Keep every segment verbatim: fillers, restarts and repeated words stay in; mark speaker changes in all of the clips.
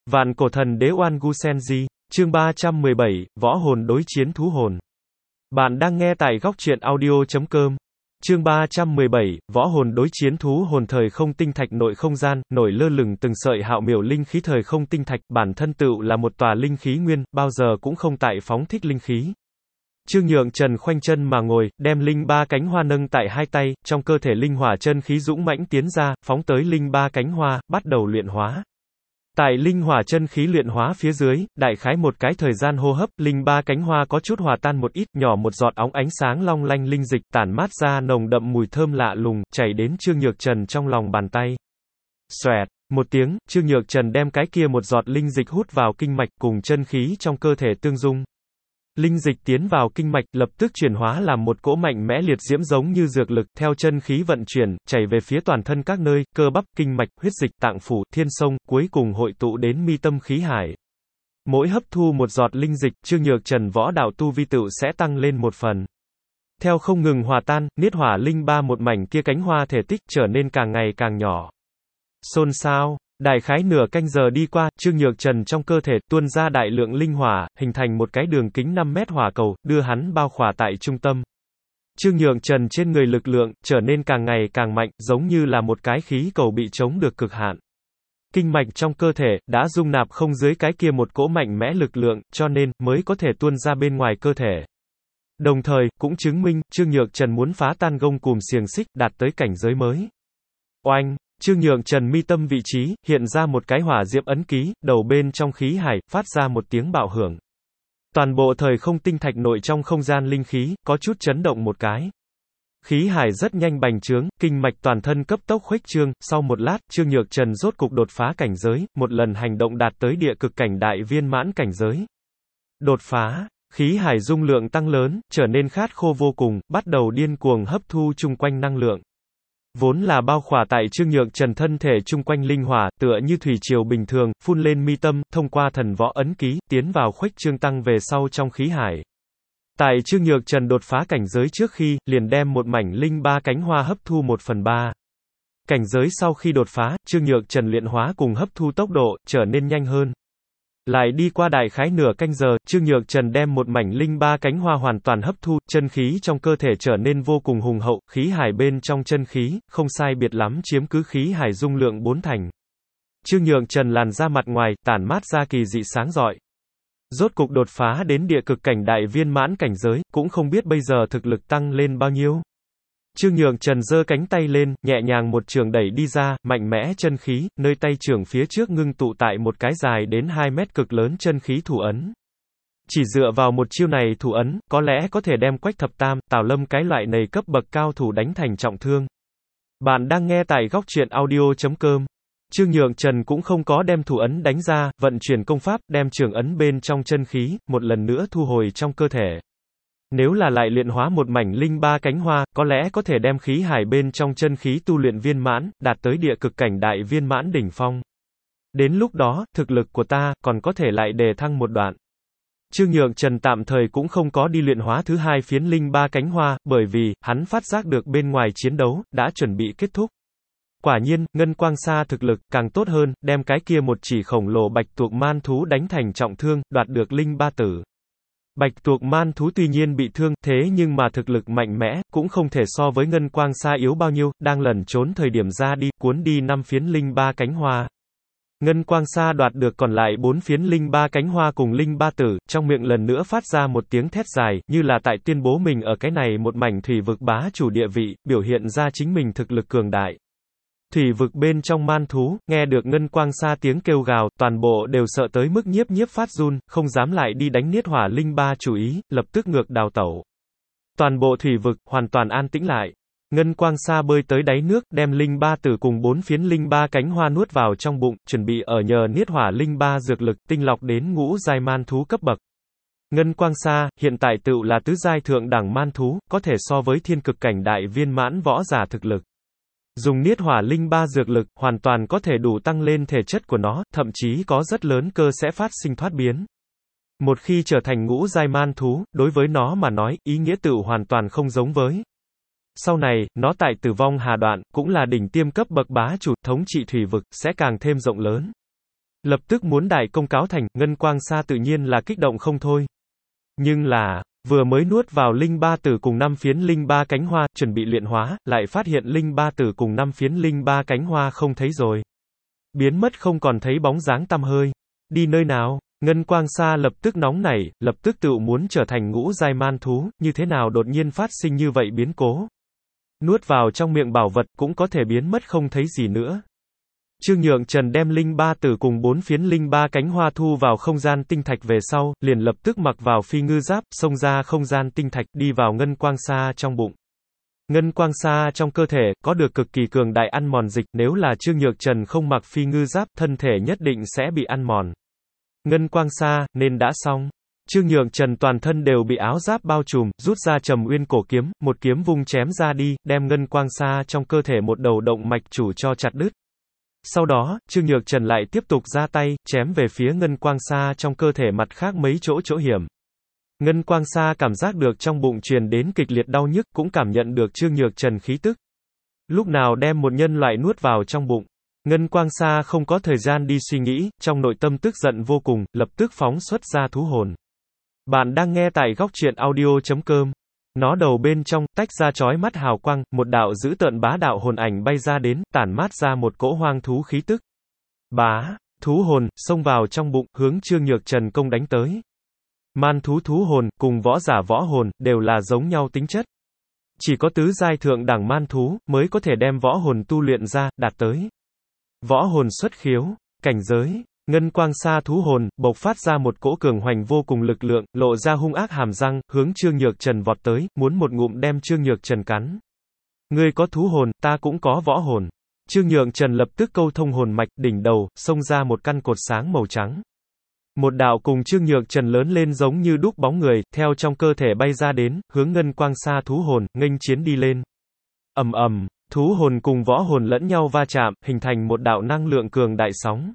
Speaker 1: Vạn cổ thần đế Oan Gu Senji, chương ba trăm mười bảy, võ hồn đối chiến thú hồn. Bạn đang nghe tại góc truyện audio chấm com. Chương ba trăm mười bảy, võ hồn đối chiến thú hồn. Thời không tinh thạch nội không gian, nổi lơ lửng từng sợi hạo miểu linh khí. Thời không tinh thạch, bản thân tựu là một tòa linh khí nguyên, bao giờ cũng không tại phóng thích linh khí. Trương Nhượng Trần khoanh chân mà ngồi, đem linh ba cánh hoa nâng tại hai tay, trong cơ thể linh hỏa chân khí dũng mãnh tiến ra, phóng tới linh ba cánh hoa, bắt đầu luyện hóa. Tại linh hỏa chân khí luyện hóa phía dưới, đại khái một cái thời gian hô hấp, linh ba cánh hoa có chút hòa tan một ít, nhỏ một giọt óng ánh sáng long lanh linh dịch tản mát ra nồng đậm mùi thơm lạ lùng, chảy đến Trương Nhược Trần trong lòng bàn tay. Xoẹt, một tiếng, Trương Nhược Trần đem cái kia một giọt linh dịch hút vào kinh mạch cùng chân khí trong cơ thể tương dung. Linh dịch tiến vào kinh mạch, lập tức chuyển hóa làm một cỗ mạnh mẽ liệt diễm giống như dược lực, theo chân khí vận chuyển, chảy về phía toàn thân các nơi, cơ bắp, kinh mạch, huyết dịch, tạng phủ, thiên sông, cuối cùng hội tụ đến mi tâm khí hải. Mỗi hấp thu một giọt linh dịch, Trương Nhược Trần võ đạo tu vi tựu sẽ tăng lên một phần. Theo không ngừng hòa tan, niết hỏa linh ba một mảnh kia cánh hoa thể tích trở nên càng ngày càng nhỏ. Xôn xao. Đại khái nửa canh giờ đi qua, Trương Nhược Trần trong cơ thể tuôn ra đại lượng linh hỏa, hình thành một cái đường kính năm mét hỏa cầu, đưa hắn bao khỏa tại trung tâm. Trương Nhược Trần trên người lực lượng trở nên càng ngày càng mạnh, giống như là một cái khí cầu bị chống được cực hạn. Kinh mạch trong cơ thể đã dung nạp không dưới cái kia một cỗ mạnh mẽ lực lượng, cho nên mới có thể tuôn ra bên ngoài cơ thể. Đồng thời, cũng chứng minh Trương Nhược Trần muốn phá tan gông cùm xiềng xích, đạt tới cảnh giới mới. Oanh! Trương Nhượng Trần mi tâm vị trí, hiện ra một cái hỏa diễm ấn ký, đầu bên trong khí hải, phát ra một tiếng bạo hưởng. Toàn bộ thời không tinh thạch nội trong không gian linh khí, có chút chấn động một cái. Khí hải rất nhanh bành trướng, kinh mạch toàn thân cấp tốc khuếch trương, sau một lát, Trương Nhược Trần rốt cục đột phá cảnh giới, một lần hành động đạt tới địa cực cảnh đại viên mãn cảnh giới. Đột phá, khí hải dung lượng tăng lớn, trở nên khát khô vô cùng, bắt đầu điên cuồng hấp thu chung quanh năng lượng. Vốn là bao khỏa tại Trương Nhược Trần thân thể chung quanh linh hỏa, tựa như thủy triều bình thường, phun lên mi tâm, thông qua thần võ ấn ký, tiến vào khuếch trương tăng về sau trong khí hải. Tại Trương Nhược Trần đột phá cảnh giới trước khi, liền đem một mảnh linh ba cánh hoa hấp thu một phần ba. Cảnh giới sau khi đột phá, Trương Nhược Trần luyện hóa cùng hấp thu tốc độ, trở nên nhanh hơn. Lại đi qua đại khái nửa canh giờ, Trương Nhược Trần đem một mảnh linh ba cánh hoa hoàn toàn hấp thu, chân khí trong cơ thể trở nên vô cùng hùng hậu, khí hải bên trong chân khí, không sai biệt lắm chiếm cứ khí hải dung lượng bốn thành. Trương Nhược Trần làn ra mặt ngoài, tản mát ra kỳ dị sáng rọi. Rốt cục đột phá đến địa cực cảnh đại viên mãn cảnh giới, cũng không biết bây giờ thực lực tăng lên bao nhiêu. Trương Nhượng Trần giơ cánh tay lên, nhẹ nhàng một trường đẩy đi ra, mạnh mẽ chân khí, nơi tay trường phía trước ngưng tụ tại một cái dài đến hai mét cực lớn chân khí thủ ấn. Chỉ dựa vào một chiêu này thủ ấn, có lẽ có thể đem Quách Thập Tam, Tào Lâm cái loại này cấp bậc cao thủ đánh thành trọng thương. Bạn đang nghe tại góc truyện audio chấm com. Trương Nhượng Trần cũng không có đem thủ ấn đánh ra, vận chuyển công pháp, đem trường ấn bên trong chân khí, một lần nữa thu hồi trong cơ thể. Nếu là lại luyện hóa một mảnh linh ba cánh hoa, có lẽ có thể đem khí hải bên trong chân khí tu luyện viên mãn, đạt tới địa cực cảnh đại viên mãn đỉnh phong. Đến lúc đó, thực lực của ta, còn có thể lại đề thăng một đoạn. Trương Nhượng Trần tạm thời cũng không có đi luyện hóa thứ hai phiến linh ba cánh hoa, bởi vì, hắn phát giác được bên ngoài chiến đấu, đã chuẩn bị kết thúc. Quả nhiên, Ngân Quang Sa thực lực, càng tốt hơn, đem cái kia một chỉ khổng lồ bạch tuộc man thú đánh thành trọng thương, đoạt được linh ba tử. Bạch tuộc man thú tuy nhiên bị thương, thế nhưng mà thực lực mạnh mẽ, cũng không thể so với Ngân Quang Sa yếu bao nhiêu, đang lẩn trốn thời điểm ra đi, cuốn đi năm phiến linh ba cánh hoa. Ngân Quang Sa đoạt được còn lại bốn phiến linh ba cánh hoa cùng linh ba tử, trong miệng lần nữa phát ra một tiếng thét dài, như là tại tuyên bố mình ở cái này một mảnh thủy vực bá chủ địa vị, biểu hiện ra chính mình thực lực cường đại. Thủy vực bên trong man thú, nghe được Ngân Quang Sa tiếng kêu gào, toàn bộ đều sợ tới mức nhiếp nhiếp phát run, không dám lại đi đánh niết hỏa linh ba chủ ý, lập tức ngược đào tẩu. Toàn bộ thủy vực, hoàn toàn an tĩnh lại. Ngân Quang Sa bơi tới đáy nước, đem linh ba tử cùng bốn phiến linh ba cánh hoa nuốt vào trong bụng, chuẩn bị ở nhờ niết hỏa linh ba dược lực, tinh lọc đến ngũ giai man thú cấp bậc. Ngân Quang Sa, hiện tại tựu là tứ giai thượng đẳng man thú, có thể so với thiên cực cảnh đại viên mãn võ giả thực lực. Dùng niết hỏa linh ba dược lực, hoàn toàn có thể đủ tăng lên thể chất của nó, thậm chí có rất lớn cơ sẽ phát sinh thoát biến. Một khi trở thành ngũ giai man thú, đối với nó mà nói, ý nghĩa tựu hoàn toàn không giống với. Sau này, nó tại Tử Vong Hà Đoạn, cũng là đỉnh tiêm cấp bậc bá chủ, thống trị thủy vực, sẽ càng thêm rộng lớn. Lập tức muốn đại công cáo thành, Ngân Quang Sa tự nhiên là kích động không thôi. Nhưng là, vừa mới nuốt vào linh ba tử cùng năm phiến linh ba cánh hoa, chuẩn bị luyện hóa, lại phát hiện linh ba tử cùng năm phiến linh ba cánh hoa không thấy rồi. Biến mất không còn thấy bóng dáng tăm hơi. Đi nơi nào? Ngân Quang Sa lập tức nóng nảy, lập tức tự muốn trở thành ngũ giai man thú, như thế nào đột nhiên phát sinh như vậy biến cố. Nuốt vào trong miệng bảo vật cũng có thể biến mất không thấy gì nữa. Trương Nhượng Trần đem linh ba tử cùng bốn phiến linh ba cánh hoa thu vào không gian tinh thạch về sau, liền lập tức mặc vào phi ngư giáp, xông ra không gian tinh thạch, đi vào Ngân Quang Sa trong bụng. Ngân Quang Sa trong cơ thể, có được cực kỳ cường đại ăn mòn dịch, nếu là Trương Nhược Trần không mặc phi ngư giáp, thân thể nhất định sẽ bị ăn mòn. Ngân Quang Sa, nên đã xong. Trương Nhược Trần toàn thân đều bị áo giáp bao trùm, rút ra Trầm Uyên cổ kiếm, một kiếm vung chém ra đi, đem Ngân Quang Sa trong cơ thể một đầu động mạch chủ cho chặt đứt. Sau đó, Trương Nhược Trần lại tiếp tục ra tay, chém về phía Ngân Quang Sa trong cơ thể mặt khác mấy chỗ chỗ hiểm. Ngân Quang Sa cảm giác được trong bụng truyền đến kịch liệt đau nhức, cũng cảm nhận được Trương Nhược Trần khí tức. Lúc nào đem một nhân loại nuốt vào trong bụng, Ngân Quang Sa không có thời gian đi suy nghĩ, trong nội tâm tức giận vô cùng, lập tức phóng xuất ra thú hồn. Bạn đang nghe tại góc truyện audio chấm com. Nó đầu bên trong, tách ra chói mắt hào quang, một đạo dữ tợn bá đạo hồn ảnh bay ra đến, tản mát ra một cỗ hoang thú khí tức. Bá, thú hồn, xông vào trong bụng, hướng Trương Nhược Trần công đánh tới. Man thú thú hồn, cùng võ giả võ hồn, đều là giống nhau tính chất. Chỉ có tứ giai thượng đẳng man thú, mới có thể đem võ hồn tu luyện ra, đạt tới. Võ hồn xuất khiếu, cảnh giới. Ngân Quang Sa thú hồn, bộc phát ra một cỗ cường hoành vô cùng lực lượng, lộ ra hung ác hàm răng, hướng Trương Nhược Trần vọt tới, muốn một ngụm đem Trương Nhược Trần cắn. Ngươi có thú hồn, ta cũng có võ hồn. Trương Nhược Trần lập tức câu thông hồn mạch, đỉnh đầu, xông ra một căn cột sáng màu trắng. Một đạo cùng Trương Nhược Trần lớn lên giống như đúc bóng người, theo trong cơ thể bay ra đến, hướng Ngân Quang Sa thú hồn, nghênh chiến đi lên. Ầm ầm, thú hồn cùng võ hồn lẫn nhau va chạm, hình thành một đạo năng lượng cường đại sóng.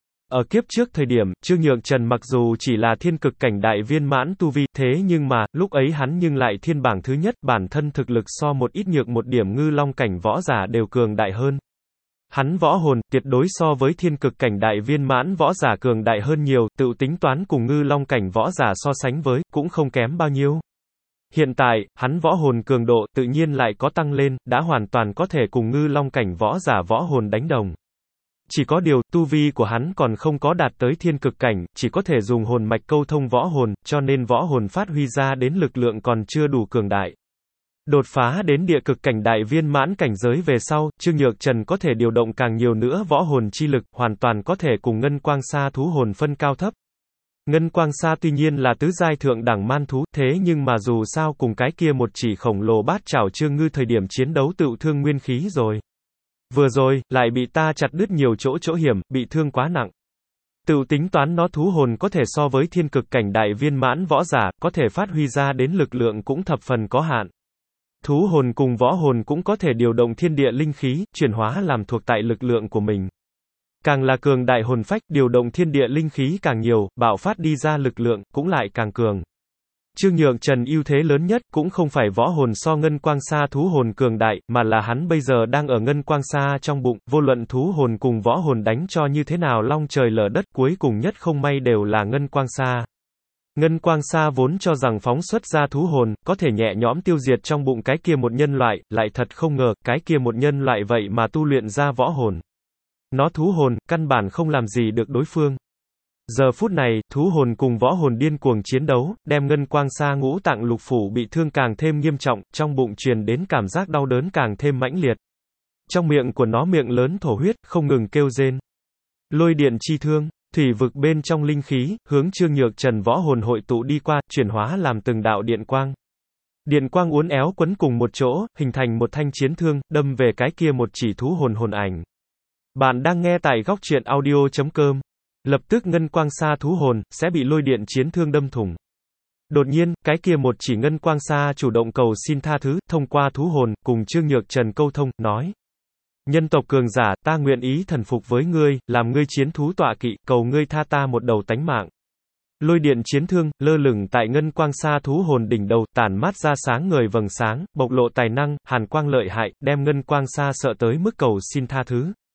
Speaker 1: Ở kiếp trước thời điểm, Trương Nhược Trần mặc dù chỉ là thiên cực cảnh đại viên mãn tu vi, thế nhưng mà, lúc ấy hắn nhưng lại thiên bảng thứ nhất, bản thân thực lực so một ít nhược một điểm ngư long cảnh võ giả đều cường đại hơn. Hắn võ hồn, tuyệt đối so với thiên cực cảnh đại viên mãn võ giả cường đại hơn nhiều, tự tính toán cùng ngư long cảnh võ giả so sánh với, cũng không kém bao nhiêu. Hiện tại, hắn võ hồn cường độ, tự nhiên lại có tăng lên, đã hoàn toàn có thể cùng ngư long cảnh võ giả võ hồn đánh đồng. Chỉ có điều, tu vi của hắn còn không có đạt tới thiên cực cảnh, chỉ có thể dùng hồn mạch câu thông võ hồn, cho nên võ hồn phát huy ra đến lực lượng còn chưa đủ cường đại. Đột phá đến địa cực cảnh đại viên mãn cảnh giới về sau, Trương Nhược Trần có thể điều động càng nhiều nữa võ hồn chi lực, hoàn toàn có thể cùng Ngân Quang Sa thú hồn phân cao thấp. Ngân Quang Sa tuy nhiên là tứ giai thượng đẳng man thú, thế nhưng mà dù sao cùng cái kia một chỉ khổng lồ bát trảo Trương Ngư thời điểm chiến đấu tự thương nguyên khí rồi. Vừa rồi, lại bị ta chặt đứt nhiều chỗ chỗ hiểm, bị thương quá nặng. Tự tính toán nó thú hồn có thể so với thiên cực cảnh đại viên mãn võ giả, có thể phát huy ra đến lực lượng cũng thập phần có hạn. Thú hồn cùng võ hồn cũng có thể điều động thiên địa linh khí, chuyển hóa làm thuộc tại lực lượng của mình. Càng là cường đại hồn phách, điều động thiên địa linh khí càng nhiều, bạo phát đi ra lực lượng, cũng lại càng cường. Trương Nhược Trần ưu thế lớn nhất, cũng không phải võ hồn so Ngân Quang Sa thú hồn cường đại, mà là hắn bây giờ đang ở Ngân Quang Sa trong bụng, vô luận thú hồn cùng võ hồn đánh cho như thế nào long trời lở đất, cuối cùng nhất không may đều là Ngân Quang Sa. Ngân Quang Sa vốn cho rằng phóng xuất ra thú hồn, có thể nhẹ nhõm tiêu diệt trong bụng cái kia một nhân loại, lại thật không ngờ, cái kia một nhân loại vậy mà tu luyện ra võ hồn. Nó thú hồn, căn bản không làm gì được đối phương. Giờ phút này, thú hồn cùng võ hồn điên cuồng chiến đấu, đem Ngân Quang Sa ngũ tạng lục phủ bị thương càng thêm nghiêm trọng, trong bụng truyền đến cảm giác đau đớn càng thêm mãnh liệt. Trong miệng của nó miệng lớn thổ huyết, không ngừng kêu rên. Lôi điện chi thương, thủy vực bên trong linh khí, hướng Trương Nhược Trần võ hồn hội tụ đi qua, chuyển hóa làm từng đạo điện quang. Điện quang uốn éo quấn cùng một chỗ, hình thành một thanh chiến thương, đâm về cái kia một chỉ thú hồn hồn ảnh. Bạn đang nghe tại góc truyện audio chấm com. Lập tức Ngân Quang Sa thú hồn, sẽ bị lôi điện chiến thương đâm thủng. Đột nhiên, cái kia một chỉ Ngân Quang Sa chủ động cầu xin tha thứ, thông qua thú hồn, cùng Trương Nhược Trần câu thông, nói. Nhân tộc cường giả, ta nguyện ý thần phục với ngươi, làm ngươi chiến thú tọa kỵ, cầu ngươi tha ta một đầu tánh mạng. Lôi điện chiến thương, lơ lửng tại Ngân Quang Sa thú hồn đỉnh đầu, tản mát ra sáng ngời vầng sáng, bộc lộ tài năng, hàn quang lợi hại, đem Ngân Quang Sa sợ tới mức cầu xin tha thứ.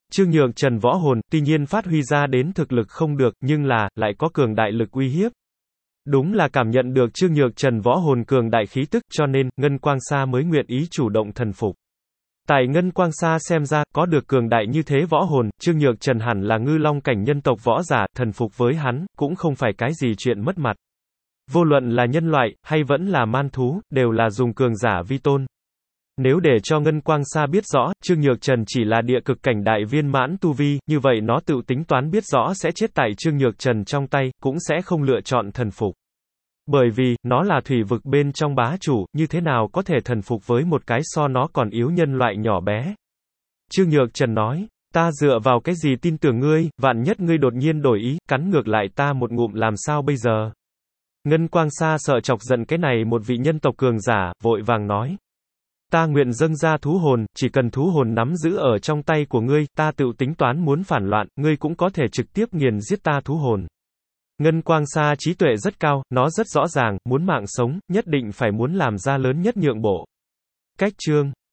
Speaker 1: Trương Nhược Trần võ hồn, tuy nhiên phát huy ra đến thực lực không được, nhưng là, lại có cường đại lực uy hiếp. Đúng là cảm nhận được Trương Nhược Trần võ hồn cường đại khí tức, cho nên, Ngân Quang Sa mới nguyện ý chủ động thần phục. Tại Ngân Quang Sa xem ra, có được cường đại như thế võ hồn, Trương Nhược Trần hẳn là ngư long cảnh nhân tộc võ giả, thần phục với hắn, cũng không phải cái gì chuyện mất mặt. Vô luận là nhân loại, hay vẫn là man thú, đều là dùng cường giả vi tôn. Nếu để cho Ngân Quang Sa biết rõ, Trương Nhược Trần chỉ là địa cực cảnh đại viên mãn tu vi, như vậy nó tự tính toán biết rõ sẽ chết tại Trương Nhược Trần trong tay, cũng sẽ không lựa chọn thần phục. Bởi vì, nó là thủy vực bên trong bá chủ, như thế nào có thể thần phục với một cái so nó còn yếu nhân loại nhỏ bé. Trương Nhược Trần nói, ta dựa vào cái gì tin tưởng ngươi, vạn nhất ngươi đột nhiên đổi ý, cắn ngược lại ta một ngụm làm sao bây giờ. Ngân Quang Sa sợ chọc giận cái này một vị nhân tộc cường giả, vội vàng nói. Ta nguyện dâng ra thú hồn, chỉ cần thú hồn nắm giữ ở trong tay của ngươi, ta tự tính toán muốn phản loạn, ngươi cũng có thể trực tiếp nghiền giết ta thú hồn. Ngân Quang Sa trí tuệ rất cao, nó rất rõ ràng, muốn mạng sống, nhất định phải muốn làm ra lớn nhất nhượng bộ. Cách chương